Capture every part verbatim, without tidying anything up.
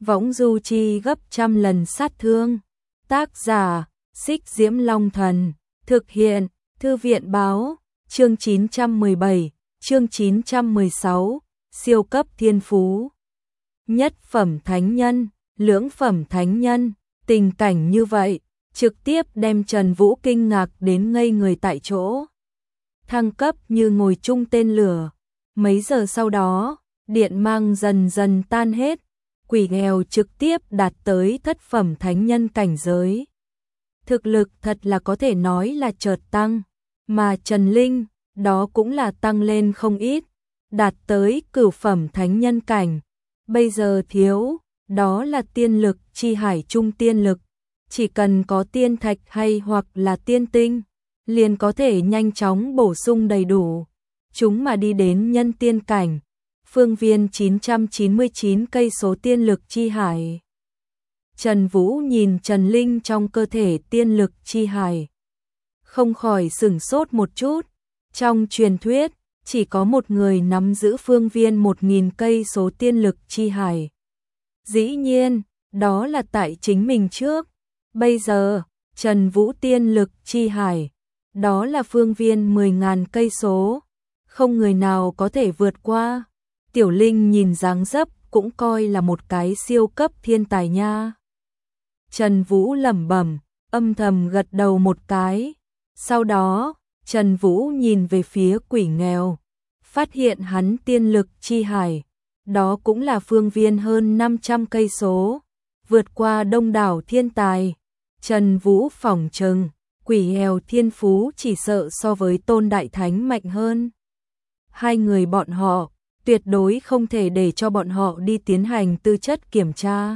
võng du chi gấp trăm lần sát thương. Tác giả, Xích Diễm Long Thần, thực hiện, Thư viện báo, chương chín trăm mười bảy, chương chín trăm mười sáu, siêu cấp thiên phú. Nhất phẩm thánh nhân, lưỡng phẩm thánh nhân, tình cảnh như vậy, trực tiếp đem Trần Vũ kinh ngạc đến ngây người tại chỗ. Thăng cấp như ngồi chung tên lửa, mấy giờ sau đó, điện mang dần dần tan hết, quỷ nghèo trực tiếp đạt tới thất phẩm thánh nhân cảnh giới. Thực lực thật là có thể nói là chợt tăng, mà Trần Linh, đó cũng là tăng lên không ít, đạt tới cửu phẩm thánh nhân cảnh. Bây giờ thiếu, đó là tiên lực chi hải trung tiên lực, chỉ cần có tiên thạch hay hoặc là tiên tinh, liền có thể nhanh chóng bổ sung đầy đủ, chúng mà đi đến nhân tiên cảnh. Phương viên chín trăm chín mươi chín cây số tiên lực chi hải. Trần Vũ nhìn Trần Linh trong cơ thể tiên lực chi hải, không khỏi sửng sốt một chút. Trong truyền thuyết, chỉ có một người nắm giữ phương viên một nghìn cây số tiên lực chi hải. Dĩ nhiên, đó là tại chính mình trước. Bây giờ, Trần Vũ tiên lực chi hải, đó là phương viên mười nghìn cây số, không người nào có thể vượt qua. Tiểu Linh nhìn dáng dấp cũng coi là một cái siêu cấp thiên tài nha. Trần Vũ lẩm bẩm, âm thầm gật đầu một cái. Sau đó, Trần Vũ nhìn về phía quỷ nghèo, phát hiện hắn tiên lực chi hải, đó cũng là phương viên hơn năm trăm cây số, vượt qua đông đảo thiên tài. Trần Vũ phỏng chừng, quỷ nghèo thiên phú chỉ sợ so với Tôn Đại Thánh mạnh hơn. Hai người bọn họ, tuyệt đối không thể để cho bọn họ đi tiến hành tư chất kiểm tra.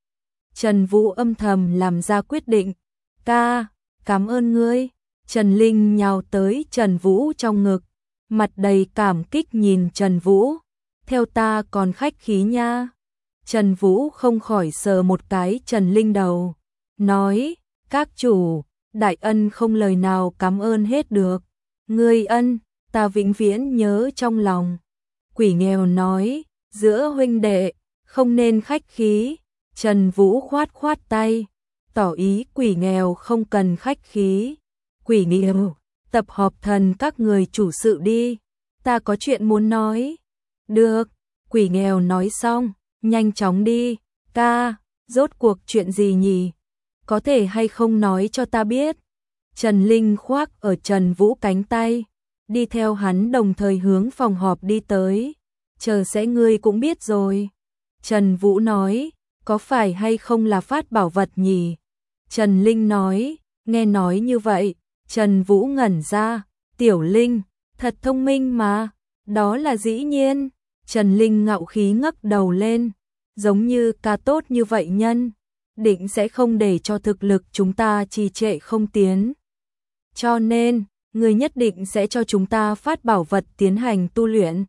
Trần Vũ âm thầm làm ra quyết định. Ca, cảm ơn ngươi. Trần Linh nhào tới Trần Vũ trong ngực, mặt đầy cảm kích nhìn Trần Vũ. Theo ta còn khách khí nha. Trần Vũ không khỏi sờ một cái Trần Linh đầu, nói, các chủ, đại ân không lời nào cảm ơn hết được. Ngươi ân, ta vĩnh viễn nhớ trong lòng. Quỷ nghèo nói, giữa huynh đệ, không nên khách khí. Trần Vũ khoát khoát tay, tỏ ý quỷ nghèo không cần khách khí. Quỷ nghèo, tập họp thần các người chủ sự đi, ta có chuyện muốn nói. Được, quỷ nghèo nói xong, nhanh chóng đi. Ca, rốt cuộc chuyện gì nhỉ? Có thể hay không nói cho ta biết? Trần Linh khoác ở Trần Vũ cánh tay, đi theo hắn đồng thời hướng phòng họp đi tới. Chờ sẽ ngươi cũng biết rồi. Trần Vũ nói, có phải hay không là phát bảo vật nhỉ? Trần Linh nói, nghe nói như vậy, Trần Vũ ngẩn ra, Tiểu Linh, thật thông minh mà, đó là dĩ nhiên. Trần Linh ngạo khí ngẩng đầu lên, giống như ca tốt như vậy nhân, định sẽ không để cho thực lực chúng ta trì trệ không tiến. Cho nên, người nhất định sẽ cho chúng ta phát bảo vật tiến hành tu luyện.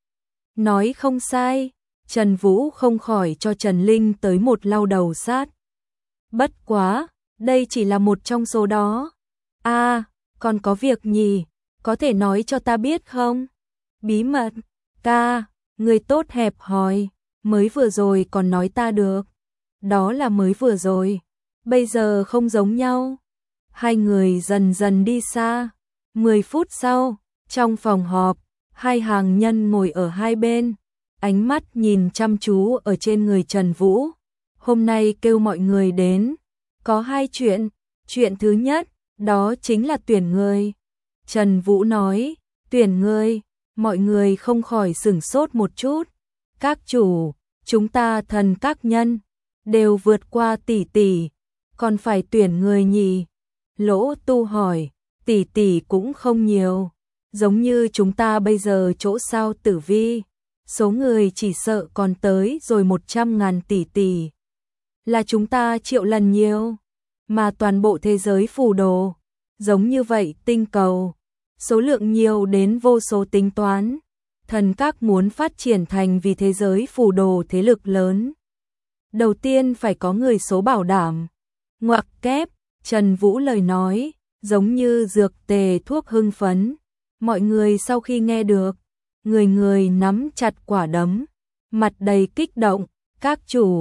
Nói không sai, Trần Vũ không khỏi cho Trần Linh tới một lau đầu sát. Bất quá, đây chỉ là một trong số đó. À, còn có việc nhỉ, có thể nói cho ta biết không? Bí mật, ca, người tốt hẹp hòi, mới vừa rồi còn nói ta được. Đó là mới vừa rồi, bây giờ không giống nhau. Hai người dần dần đi xa. Mười phút sau, trong phòng họp, hai hàng nhân ngồi ở hai bên, ánh mắt nhìn chăm chú ở trên người Trần Vũ. Hôm nay kêu mọi người đến, có hai chuyện. Chuyện thứ nhất, đó chính là tuyển người. Trần Vũ nói, tuyển người, mọi người không khỏi sửng sốt một chút. Các chủ, chúng ta thần các nhân, đều vượt qua tỷ tỷ, còn phải tuyển người nhỉ? Lỗ Tu hỏi, tỷ tỷ cũng không nhiều, giống như chúng ta bây giờ chỗ sao tử vi, số người chỉ sợ còn tới rồi một trăm ngàn tỷ tỷ. Là chúng ta triệu lần nhiều, mà toàn bộ thế giới phù đồ, giống như vậy tinh cầu, số lượng nhiều đến vô số tính toán. Thần các muốn phát triển thành vì thế giới phù đồ thế lực lớn, đầu tiên phải có người số bảo đảm. Ngoặc kép, Trần Vũ lời nói, giống như dược tề thuốc hưng phấn. Mọi người sau khi nghe được, người người nắm chặt quả đấm, mặt đầy kích động. Các chủ,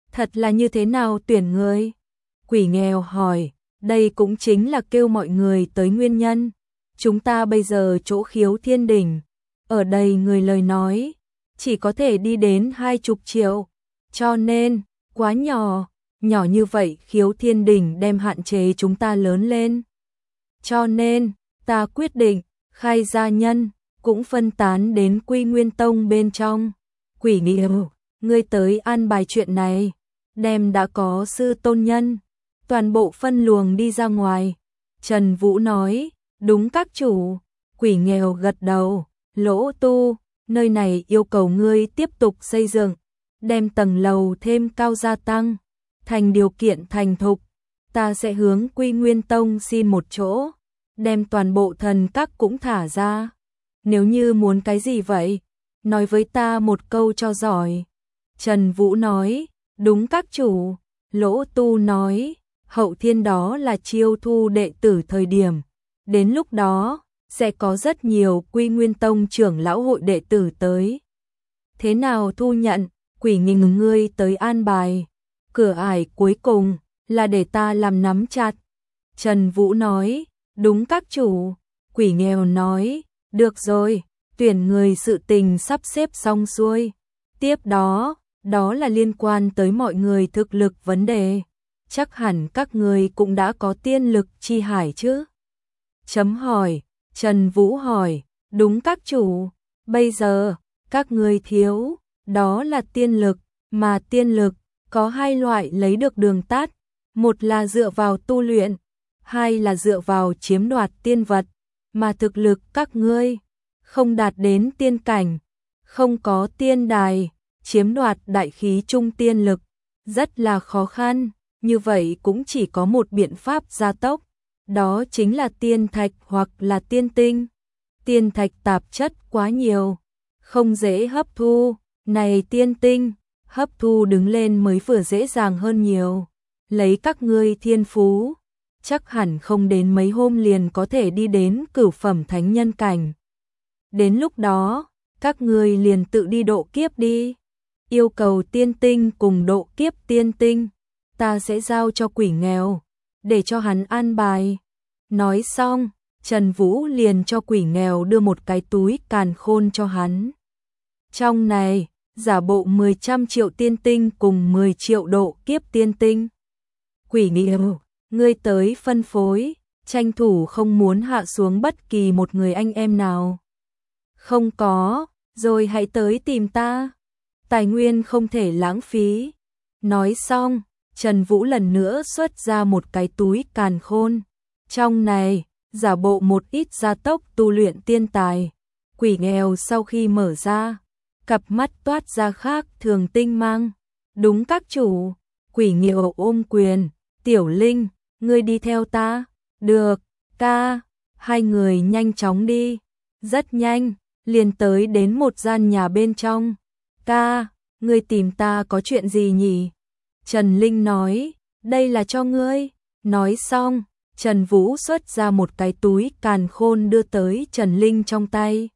Thật là như thế nào tuyển người? Quỷ nghèo hỏi, đây cũng chính là kêu mọi người tới nguyên nhân. Chúng ta bây giờ chỗ Khiếu Thiên Đỉnh, ở đây người lời nói, chỉ có thể đi đến hai chục triệu. Cho nên, quá nhỏ, nhỏ như vậy Khiếu Thiên Đỉnh đem hạn chế chúng ta lớn lên. Cho nên, ta quyết định, khai gia nhân, cũng phân tán đến Quy Nguyên Tông bên trong. Quỷ nghèo, ngươi tới an bài chuyện này, đem đã có sư tôn nhân, toàn bộ phân luồng đi ra ngoài. Trần Vũ nói, đúng các chủ. Quỷ nghèo gật đầu, Lỗ Tu, nơi này yêu cầu ngươi tiếp tục xây dựng, đem tầng lầu thêm cao gia tăng, thành điều kiện thành thục, ta sẽ hướng Quy Nguyên Tông xin một chỗ, đem toàn bộ thần các cũng thả ra. Nếu như muốn cái gì vậy, nói với ta một câu cho giỏi. Trần Vũ nói, đúng các chủ. Lỗ Tu nói, hậu thiên đó là chiêu thu đệ tử thời điểm, đến lúc đó sẽ có rất nhiều Quy Nguyên Tông trưởng lão hội đệ tử tới. Thế nào thu nhận? Quỷ nghình ngươi tới an bài. Cửa ải cuối cùng là để ta làm nắm chặt. Trần Vũ nói, đúng các chủ. Quỷ nghèo nói, được rồi, tuyển người sự tình sắp xếp xong xuôi. Tiếp đó, đó là liên quan tới mọi người thực lực vấn đề. Chắc hẳn các người cũng đã có tiên lực chi hải chứ? Chấm hỏi. Trần Vũ hỏi, đúng các chủ. Bây giờ, các người thiếu, đó là tiên lực, mà tiên lực có hai loại lấy được đường tắt. Một là dựa vào tu luyện, hai là dựa vào chiếm đoạt tiên vật, mà thực lực các ngươi không đạt đến tiên cảnh, không có tiên đài, chiếm đoạt đại khí trung tiên lực, rất là khó khăn. Như vậy cũng chỉ có một biện pháp gia tốc, đó chính là tiên thạch hoặc là tiên tinh. Tiên thạch tạp chất quá nhiều, không dễ hấp thu, này tiên tinh, hấp thu đứng lên mới vừa dễ dàng hơn nhiều. Lấy các ngươi thiên phú, chắc hẳn không đến mấy hôm liền có thể đi đến cửu phẩm thánh nhân cảnh. Đến lúc đó, các ngươi liền tự đi độ kiếp đi. Yêu cầu tiên tinh cùng độ kiếp tiên tinh, ta sẽ giao cho quỷ nghèo, để cho hắn an bài. Nói xong, Trần Vũ liền cho quỷ nghèo đưa một cái túi càn khôn cho hắn. Trong này, giả bộ mười trăm triệu tiên tinh cùng mười triệu độ kiếp tiên tinh. Quỷ nghèo, ngươi tới phân phối, tranh thủ không muốn hạ xuống bất kỳ một người anh em nào. Không có, rồi hãy tới tìm ta. Tài nguyên không thể lãng phí. Nói xong, Trần Vũ lần nữa xuất ra một cái túi càn khôn. Trong này, giả bộ một ít gia tốc tu luyện tiên tài. Quỷ nghèo sau khi mở ra, cặp mắt toát ra khác thường tinh mang. Đúng các chủ. Quỷ nghèo ôm quyền, Tiểu Linh, ngươi đi theo ta. Được, ca. Hai người nhanh chóng đi. Rất nhanh, liền tới đến một gian nhà bên trong. Ca, ngươi tìm ta có chuyện gì nhỉ? Trần Linh nói, đây là cho ngươi. Nói xong, Trần Vũ xuất ra một cái túi càn khôn đưa tới Trần Linh trong tay.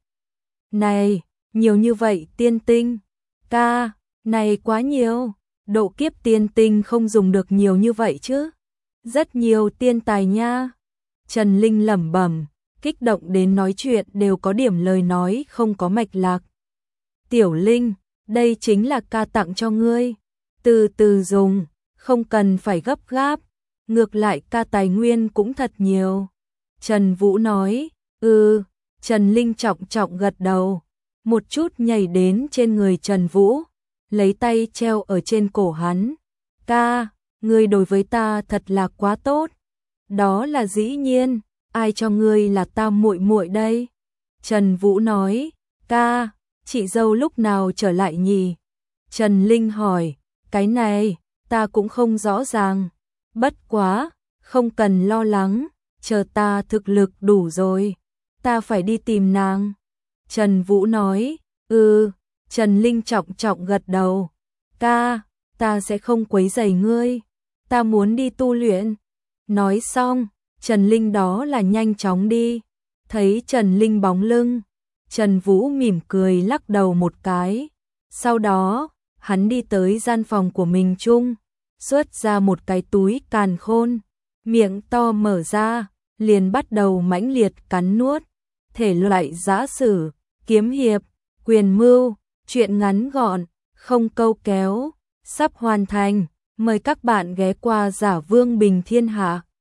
Này, nhiều như vậy tiên tinh. Ca, này quá nhiều. Độ kiếp tiên tinh không dùng được nhiều như vậy chứ. Rất nhiều tiên tài nha. Trần Linh lẩm bẩm, kích động đến nói chuyện đều có điểm lời nói không có mạch lạc. Tiểu Linh, đây chính là ca tặng cho ngươi. Từ từ dùng, không cần phải gấp gáp. Ngược lại ca tài nguyên cũng thật nhiều. Trần Vũ nói, ừ. Trần Linh trọng trọng gật đầu, một chút nhảy đến trên người Trần Vũ, lấy tay treo ở trên cổ hắn. Ca, ngươi đối với ta thật là quá tốt. Đó là dĩ nhiên, ai cho ngươi là ta muội muội đây? Trần Vũ nói, ca, chị dâu lúc nào trở lại nhỉ? Trần Linh hỏi, cái này, ta cũng không rõ ràng. Bất quá, không cần lo lắng, chờ ta thực lực đủ rồi, ta phải đi tìm nàng. Trần Vũ nói, ừ. Trần Linh trọng trọng gật đầu. Ca, ta sẽ không quấy rầy ngươi, ta muốn đi tu luyện. Nói xong, Trần Linh đó là nhanh chóng đi. Thấy Trần Linh bóng lưng, Trần Vũ mỉm cười lắc đầu một cái. Sau đó, hắn đi tới gian phòng của mình chung, xuất ra một cái túi càn khôn, miệng to mở ra, liền bắt đầu mãnh liệt cắn nuốt, thể loại giã sử, kiếm hiệp, quyền mưu, truyện ngắn gọn, không câu kéo, sắp hoàn thành, mời các bạn ghé qua Giả Vương Bình Thiên Hạ.